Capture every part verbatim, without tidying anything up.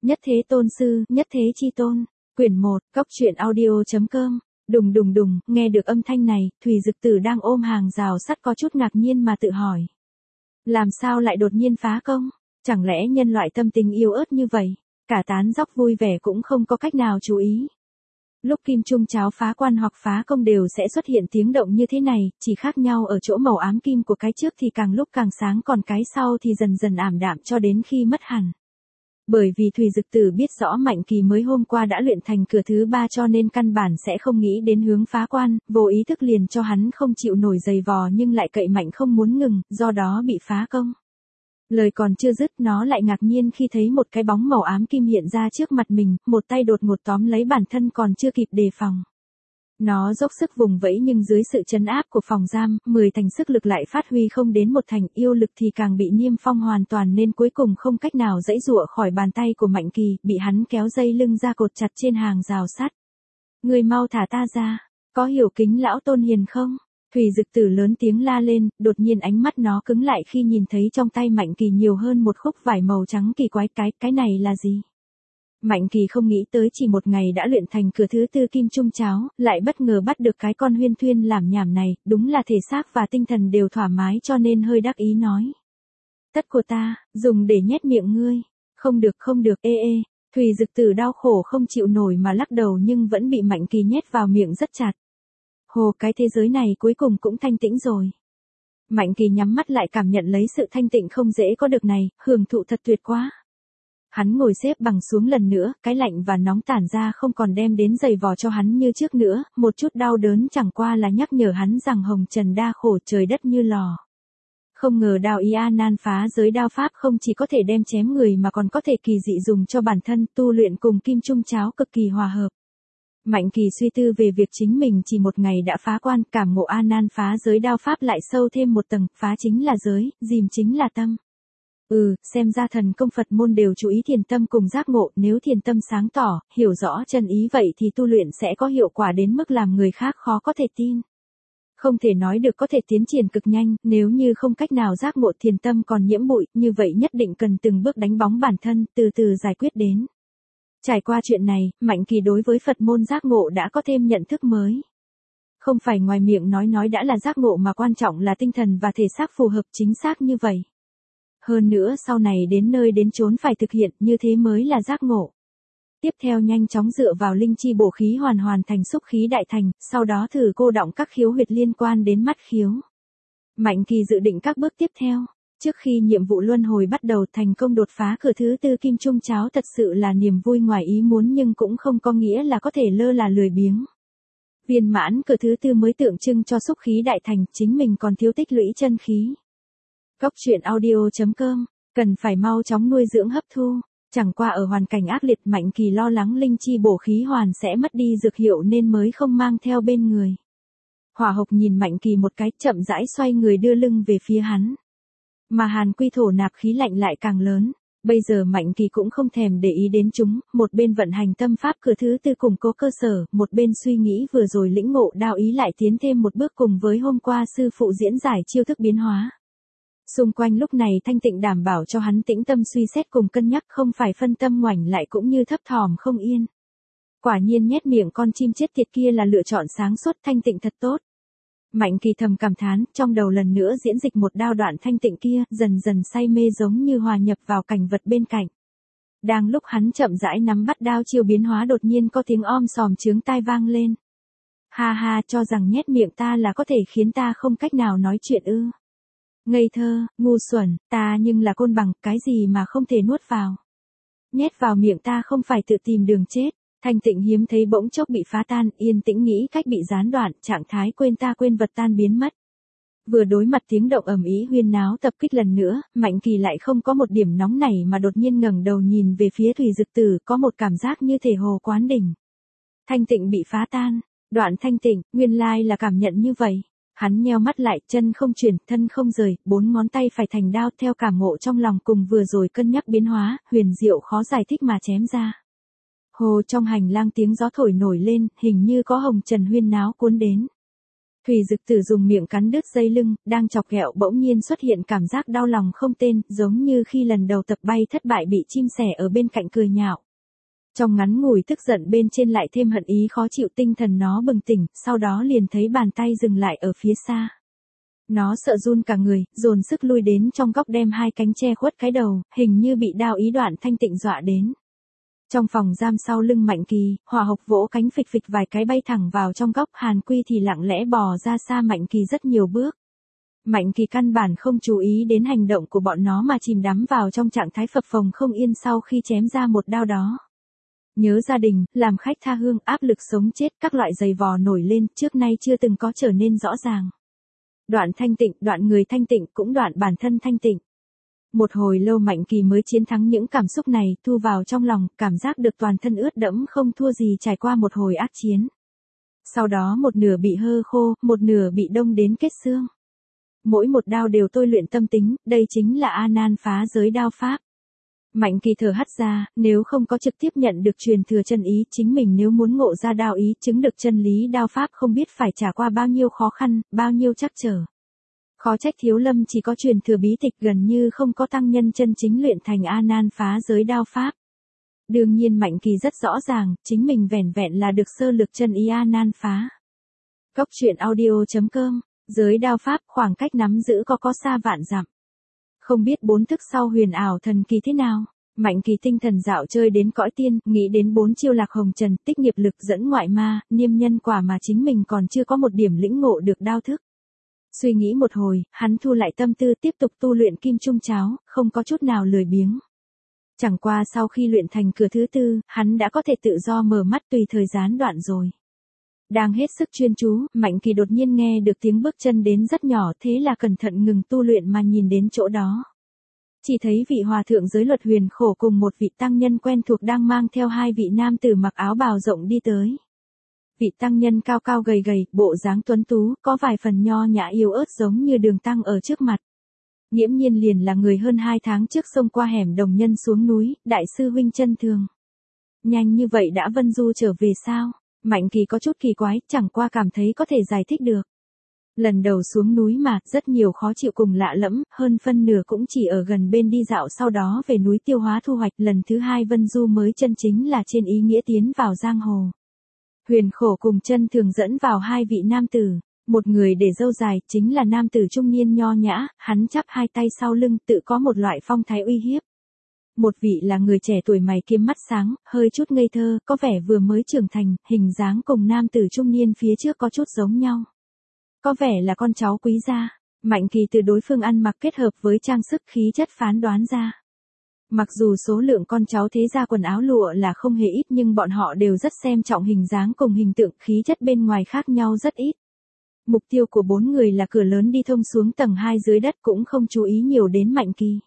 Nhất thế tôn sư, nhất thế chi tôn. Quyển một, Cóc truyện audio.com. Đùng đùng đùng, nghe được âm thanh này, Thùy Dực Tử đang ôm hàng rào sắt có chút ngạc nhiên mà tự hỏi. Làm sao lại đột nhiên phá công? Chẳng lẽ nhân loại tâm tình yếu ớt như vậy? Cả tán dóc vui vẻ cũng không có cách nào chú ý. Lúc kim trung cháo phá quan hoặc phá công đều sẽ xuất hiện tiếng động như thế này, chỉ khác nhau ở chỗ màu ám kim của cái trước thì càng lúc càng sáng còn cái sau thì dần dần ảm đạm cho đến khi mất hẳn. Bởi vì Thùy Dực Tử biết rõ Mạnh Kỳ mới hôm qua đã luyện thành cửa thứ ba cho nên căn bản sẽ không nghĩ đến hướng phá quan, vô ý thức liền cho hắn không chịu nổi giày vò nhưng lại cậy mạnh không muốn ngừng, do đó bị phá công. Lời còn chưa dứt nó lại ngạc nhiên khi thấy một cái bóng màu ám kim hiện ra trước mặt mình, một tay đột ngột tóm lấy bản thân còn chưa kịp đề phòng. Nó dốc sức vùng vẫy nhưng dưới sự trấn áp của phòng giam, mười thành sức lực lại phát huy không đến một thành, yêu lực thì càng bị niêm phong hoàn toàn nên cuối cùng không cách nào giãy giụa khỏi bàn tay của Mạnh Kỳ, bị hắn kéo dây lưng ra cột chặt trên hàng rào sắt. Người mau thả ta ra, có hiểu kính lão tôn hiền không? Thùy Dực Tử lớn tiếng la lên, đột nhiên ánh mắt nó cứng lại khi nhìn thấy trong tay Mạnh Kỳ nhiều hơn một khúc vải màu trắng kỳ quái, cái, cái này là gì? Mạnh Kỳ không nghĩ tới chỉ một ngày đã luyện thành cửa thứ tư kim trung cháo, lại bất ngờ bắt được cái con huyên thuyên làm nhảm này, đúng là thể xác và tinh thần đều thoải mái cho nên hơi đắc ý nói. Tất của ta, dùng để nhét miệng ngươi. Không được không được, ê ê. Thùy Dực Tử đau khổ không chịu nổi mà lắc đầu nhưng vẫn bị Mạnh Kỳ nhét vào miệng rất chặt. Hồ, cái thế giới này cuối cùng cũng thanh tĩnh rồi. Mạnh Kỳ nhắm mắt lại cảm nhận lấy sự thanh tịnh không dễ có được này, hưởng thụ thật tuyệt quá. Hắn ngồi xếp bằng xuống lần nữa, cái lạnh và nóng tản ra không còn đem đến giày vò cho hắn như trước nữa, một chút đau đớn chẳng qua là nhắc nhở hắn rằng hồng trần đa khổ trời đất như lò. Không ngờ đao ý a nan phá giới đao pháp không chỉ có thể đem chém người mà còn có thể kỳ dị dùng cho bản thân, tu luyện cùng kim trung cháo cực kỳ hòa hợp. Mạnh Kỳ suy tư về việc chính mình chỉ một ngày đã phá quan, cảm ngộ a nan phá giới đao pháp lại sâu thêm một tầng, phá chính là giới, dìm chính là tâm. Ừ, xem ra thần công Phật môn đều chú ý thiền tâm cùng giác ngộ, nếu thiền tâm sáng tỏ, hiểu rõ chân ý vậy thì tu luyện sẽ có hiệu quả đến mức làm người khác khó có thể tin. Không thể nói được có thể tiến triển cực nhanh, nếu như không cách nào giác ngộ thiền tâm còn nhiễm bụi, như vậy nhất định cần từng bước đánh bóng bản thân, từ từ giải quyết đến. Trải qua chuyện này, Mạnh Kỳ đối với Phật môn giác ngộ đã có thêm nhận thức mới. Không phải ngoài miệng nói nói đã là giác ngộ mà quan trọng là tinh thần và thể xác phù hợp chính xác như vậy. Hơn nữa sau này đến nơi đến chốn phải thực hiện, như thế mới là giác ngộ. Tiếp theo nhanh chóng dựa vào linh chi bổ khí hoàn hoàn thành xúc khí đại thành, sau đó thử cô đọng các khiếu huyệt liên quan đến mắt khiếu. Mạnh Kỳ dự định các bước tiếp theo. Trước khi nhiệm vụ luân hồi bắt đầu, thành công đột phá cửa thứ tư kim trung cháo thật sự là niềm vui ngoài ý muốn nhưng cũng không có nghĩa là có thể lơ là lười biếng. Viên mãn cửa thứ tư mới tượng trưng cho xúc khí đại thành, chính mình còn thiếu tích lũy chân khí. Cóc truyện audio.com, cần phải mau chóng nuôi dưỡng hấp thu. Chẳng qua ở hoàn cảnh ác liệt, Mạnh Kỳ lo lắng linh chi bổ khí hoàn sẽ mất đi dược hiệu nên mới không mang theo bên người. Hỏa Hộc nhìn Mạnh Kỳ một cái, chậm rãi xoay người đưa lưng về phía hắn. Mà Hàn Quy thổ nạp khí lạnh lại càng lớn. Bây giờ Mạnh Kỳ cũng không thèm để ý đến chúng, một bên vận hành tâm pháp cửa thứ tư củng cố cơ sở, một bên suy nghĩ vừa rồi lĩnh ngộ đao ý lại tiến thêm một bước cùng với hôm qua sư phụ diễn giải chiêu thức biến hóa. Xung quanh lúc này thanh tịnh đảm bảo cho hắn tĩnh tâm suy xét cùng cân nhắc, không phải phân tâm ngoảnh lại cũng như thấp thỏm không yên. Quả nhiên nhét miệng con chim chết tiệt kia là lựa chọn sáng suốt, thanh tịnh thật tốt. Mạnh Kỳ thầm cảm thán, trong đầu lần nữa diễn dịch một đao đoạn thanh tịnh kia, dần dần say mê giống như hòa nhập vào cảnh vật bên cạnh. Đang lúc hắn chậm rãi nắm bắt đao chiêu biến hóa đột nhiên có tiếng om sòm chướng tai vang lên. Ha ha, cho rằng nhét miệng ta là có thể khiến ta không cách nào nói chuyện ư? Ngây thơ, ngu xuẩn, ta nhưng là côn bằng, cái gì mà không thể nuốt vào. Nhét vào miệng ta không phải tự tìm đường chết. Thanh tịnh hiếm thấy bỗng chốc bị phá tan, yên tĩnh nghĩ cách bị gián đoạn, trạng thái quên ta quên vật tan biến mất. Vừa đối mặt tiếng động ầm ĩ huyên náo tập kích lần nữa, Mạnh Kỳ lại không có một điểm nóng nảy mà đột nhiên ngẩng đầu nhìn về phía Thùy Dực Tử, có một cảm giác như thể hồ quán đỉnh. Thanh tịnh bị phá tan, đoạn thanh tịnh, nguyên lai là cảm nhận như vậy. Hắn nheo mắt lại, chân không chuyển, thân không rời, bốn ngón tay phải thành đao theo cảm ngộ trong lòng cùng vừa rồi cân nhắc biến hóa, huyền diệu khó giải thích mà chém ra. Hồ, trong hành lang tiếng gió thổi nổi lên, hình như có hồng trần huyên náo cuốn đến. Thủy Dực Tử dùng miệng cắn đứt dây lưng, đang chọc ghẹo bỗng nhiên xuất hiện cảm giác đau lòng không tên, giống như khi lần đầu tập bay thất bại bị chim sẻ ở bên cạnh cười nhạo. Trong ngắn ngủi tức giận bên trên lại thêm hận ý khó chịu, tinh thần nó bừng tỉnh, sau đó liền thấy bàn tay dừng lại ở phía xa. Nó sợ run cả người, dồn sức lui đến trong góc đem hai cánh che khuất cái đầu, hình như bị đao ý Đoạn Thanh Tịnh dọa đến. Trong phòng giam sau lưng Mạnh Kỳ, Hỏa Hộc vỗ cánh phịch phịch vài cái bay thẳng vào trong góc, Hàn Quy thì lặng lẽ bò ra xa Mạnh Kỳ rất nhiều bước. Mạnh Kỳ căn bản không chú ý đến hành động của bọn nó mà chìm đắm vào trong trạng thái phập phồng không yên sau khi chém ra một đao đó. Nhớ gia đình, làm khách tha hương, áp lực sống chết, các loại giày vò nổi lên, trước nay chưa từng có trở nên rõ ràng. Đoạn thanh tịnh, đoạn người thanh tịnh, cũng đoạn bản thân thanh tịnh. Một hồi lâu Mạnh Kỳ mới chiến thắng những cảm xúc này, thu vào trong lòng, cảm giác được toàn thân ướt đẫm không thua gì trải qua một hồi ác chiến. Sau đó một nửa bị hơ khô, một nửa bị đông đến kết xương. Mỗi một đao đều tôi luyện tâm tính, đây chính là A Nan phá giới đao pháp. Mạnh Kỳ thở hắt ra, nếu không có trực tiếp nhận được truyền thừa chân ý, chính mình nếu muốn ngộ ra đao ý, chứng được chân lý đao pháp không biết phải trải qua bao nhiêu khó khăn, bao nhiêu trắc trở. Khó trách Thiếu Lâm chỉ có truyền thừa bí tịch, gần như không có tăng nhân chân chính luyện thành A Nan phá giới đao pháp. Đương nhiên Mạnh Kỳ rất rõ ràng, chính mình vẻn vẹn là được sơ lược chân ý A Nan phá. Cốc truyện audio chấm com, giới đao pháp, khoảng cách nắm giữ có có xa vạn dặm. Không biết bốn thức sau huyền ảo thần kỳ thế nào. Mạnh Kỳ tinh thần dạo chơi đến cõi tiên, nghĩ đến bốn chiêu lạc hồng trần, tích nghiệp lực dẫn ngoại ma, niêm nhân quả mà chính mình còn chưa có một điểm lĩnh ngộ được đao thức. Suy nghĩ một hồi, hắn thu lại tâm tư tiếp tục tu luyện kim trung cháo, không có chút nào lười biếng. Chẳng qua sau khi luyện thành cửa thứ tư, hắn đã có thể tự do mở mắt tùy thời gián đoạn rồi. Đang hết sức chuyên chú, Mạnh Kỳ đột nhiên nghe được tiếng bước chân đến rất nhỏ, thế là cẩn thận ngừng tu luyện mà nhìn đến chỗ đó. Chỉ thấy vị hòa thượng giới luật Huyền Khổ cùng một vị tăng nhân quen thuộc đang mang theo hai vị nam tử mặc áo bào rộng đi tới. Vị tăng nhân cao cao gầy gầy, bộ dáng tuấn tú, có vài phần nho nhã yếu ớt giống như Đường Tăng ở trước mặt. Nghiễm nhiên liền là người hơn hai tháng trước xông qua hẻm Đồng Nhân xuống núi, đại sư huynh Chân Thường. Nhanh như vậy đã vân du trở về sao? Mạnh Kỳ có chút kỳ quái, chẳng qua cảm thấy có thể giải thích được. Lần đầu xuống núi mà, rất nhiều khó chịu cùng lạ lẫm, hơn phân nửa cũng chỉ ở gần bên đi dạo sau đó về núi tiêu hóa thu hoạch. Lần thứ hai vân du mới chân chính là trên ý nghĩa tiến vào giang hồ. Huyền Khổ cùng Chân Thường dẫn vào hai vị nam tử, một người để râu dài, chính là nam tử trung niên nho nhã, hắn chắp hai tay sau lưng, tự có một loại phong thái uy hiếp. Một vị là người trẻ tuổi mày kiếm mắt sáng, hơi chút ngây thơ, có vẻ vừa mới trưởng thành, hình dáng cùng nam tử trung niên phía trước có chút giống nhau. Có vẻ là con cháu quý gia. Mạnh Kỳ từ đối phương ăn mặc kết hợp với trang sức khí chất phán đoán ra. Mặc dù số lượng con cháu thế gia quần áo lụa là không hề ít nhưng bọn họ đều rất xem trọng hình dáng cùng hình tượng, khí chất bên ngoài khác nhau rất ít. Mục tiêu của bốn người là cửa lớn đi thông xuống tầng hai dưới đất, cũng không chú ý nhiều đến Mạnh Kỳ.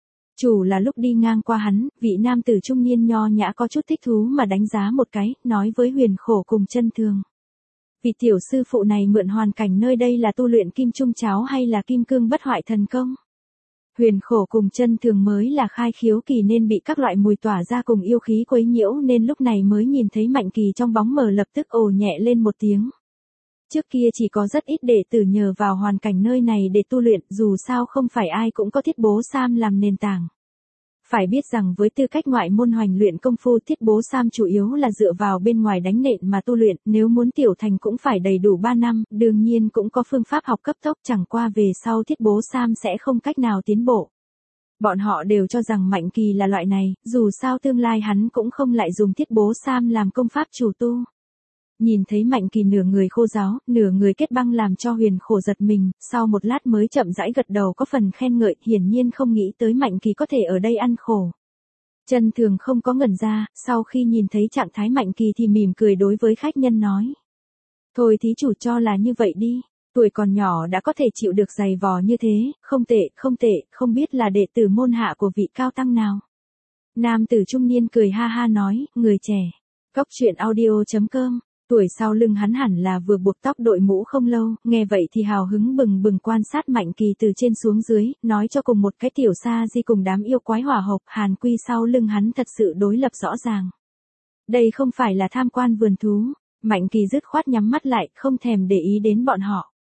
Chủ là lúc đi ngang qua hắn, vị nam tử trung niên nho nhã có chút thích thú mà đánh giá một cái, nói với Huyền Khổ cùng Chân Thường. Vị tiểu sư phụ này mượn hoàn cảnh nơi đây là tu luyện kim trung cháo hay là kim cương bất hoại thần công? Huyền Khổ cùng Chân Thường mới là khai khiếu kỳ nên bị các loại mùi tỏa ra cùng yêu khí quấy nhiễu nên lúc này mới nhìn thấy Mạnh Kỳ trong bóng mờ lập tức ồ nhẹ lên một tiếng. Trước kia chỉ có rất ít đệ tử nhờ vào hoàn cảnh nơi này để tu luyện, dù sao không phải ai cũng có Thiết Bố Sam làm nền tảng. Phải biết rằng với tư cách ngoại môn hoành luyện công phu, Thiết Bố Sam chủ yếu là dựa vào bên ngoài đánh nện mà tu luyện, nếu muốn tiểu thành cũng phải đầy đủ ba năm, đương nhiên cũng có phương pháp học cấp tốc, chẳng qua về sau Thiết Bố Sam sẽ không cách nào tiến bộ. Bọn họ đều cho rằng Mạnh Kỳ là loại này, dù sao tương lai hắn cũng không lại dùng Thiết Bố Sam làm công pháp chủ tu. Nhìn thấy Mạnh Kỳ nửa người khô ráo, nửa người kết băng làm cho Huyền Khổ giật mình, sau một lát mới chậm rãi gật đầu có phần khen ngợi, hiển nhiên không nghĩ tới Mạnh Kỳ có thể ở đây ăn khổ. Chân Thường không có ngẩn ra, sau khi nhìn thấy trạng thái Mạnh Kỳ thì mỉm cười đối với khách nhân nói. Thôi thí chủ cho là như vậy đi, tuổi còn nhỏ đã có thể chịu được giày vò như thế, không tệ, không tệ, không biết là đệ tử môn hạ của vị cao tăng nào. Nam tử trung niên cười ha ha nói, người trẻ. Cốc truyện audio chấm com. Tuổi sau lưng hắn hẳn là vừa buộc tóc đội mũ không lâu, nghe vậy thì hào hứng bừng bừng quan sát Mạnh Kỳ từ trên xuống dưới, nói cho cùng một cái tiểu sa di cùng đám yêu quái hỏa hộc, Hàn Quy sau lưng hắn thật sự đối lập rõ ràng. Đây không phải là tham quan vườn thú, Mạnh Kỳ dứt khoát nhắm mắt lại, không thèm để ý đến bọn họ.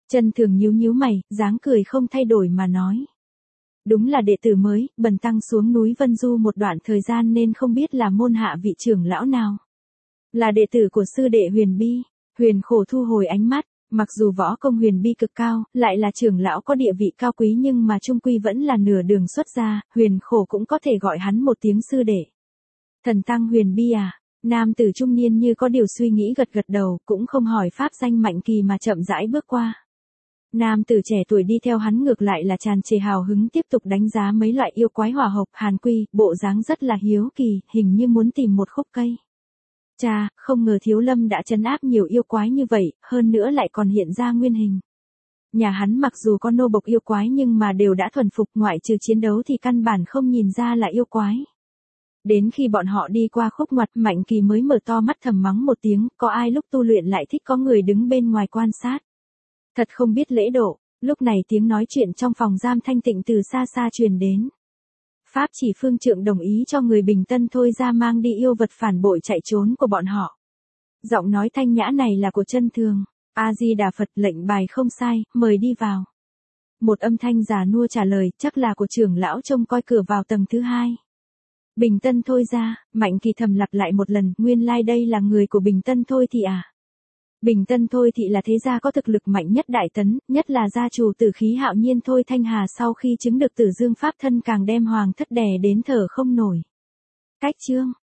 Chân Thường nhíu nhíu mày, dáng cười không thay đổi mà nói. Đúng là đệ tử mới, bần tăng xuống núi Vân Du một đoạn thời gian nên không biết là môn hạ vị trưởng lão nào. Là đệ tử của sư đệ Huyền Bi. Huyền Khổ thu hồi ánh mắt, mặc dù võ công Huyền Bi cực cao, lại là trưởng lão có địa vị cao quý nhưng mà trung quy vẫn là nửa đường xuất gia, Huyền Khổ cũng có thể gọi hắn một tiếng sư đệ. Thần tăng Huyền Bi à? Nam tử trung niên như có điều suy nghĩ gật gật đầu, cũng không hỏi pháp danh Mạnh Kỳ mà chậm rãi bước qua. Nam tử trẻ tuổi đi theo hắn ngược lại là tràn trề hào hứng tiếp tục đánh giá mấy loại yêu quái hỏa hộc hàn quy, bộ dáng rất là hiếu kỳ, hình như muốn tìm một khúc cây. Chà, không ngờ Thiếu Lâm đã trấn áp nhiều yêu quái như vậy, hơn nữa lại còn hiện ra nguyên hình. Nhà hắn mặc dù có nô bộc yêu quái nhưng mà đều đã thuần phục, ngoại trừ chiến đấu thì căn bản không nhìn ra là yêu quái. Đến khi bọn họ đi qua khúc ngoặt, Mạnh Kỳ mới mở to mắt thầm mắng một tiếng, có ai lúc tu luyện lại thích có người đứng bên ngoài quan sát. Thật không biết lễ độ. Lúc này tiếng nói chuyện trong phòng giam thanh tịnh từ xa xa truyền đến. Pháp chỉ phương trượng đồng ý cho người Bình Tân thôi ra mang đi yêu vật phản bội chạy trốn của bọn họ. Giọng nói thanh nhã này là của Chân Thường. A-di-đà Phật, lệnh bài không sai, mời đi vào. Một âm thanh già nua trả lời, chắc là của trưởng lão trông coi cửa vào tầng thứ hai. Bình Tân thôi ra, Mạnh Kỳ thầm lặp lại một lần, nguyên lai like đây là người của Bình Tân thôi thì à. Bình Tân thôi thị là thế gia có thực lực mạnh nhất Đại Tấn, nhất là gia chủ Tử Khí Hạo Nhiên Thôi Thanh Hà sau khi chứng được Tử Dương Pháp thân càng đem hoàng thất đè đến thở không nổi. Cách chương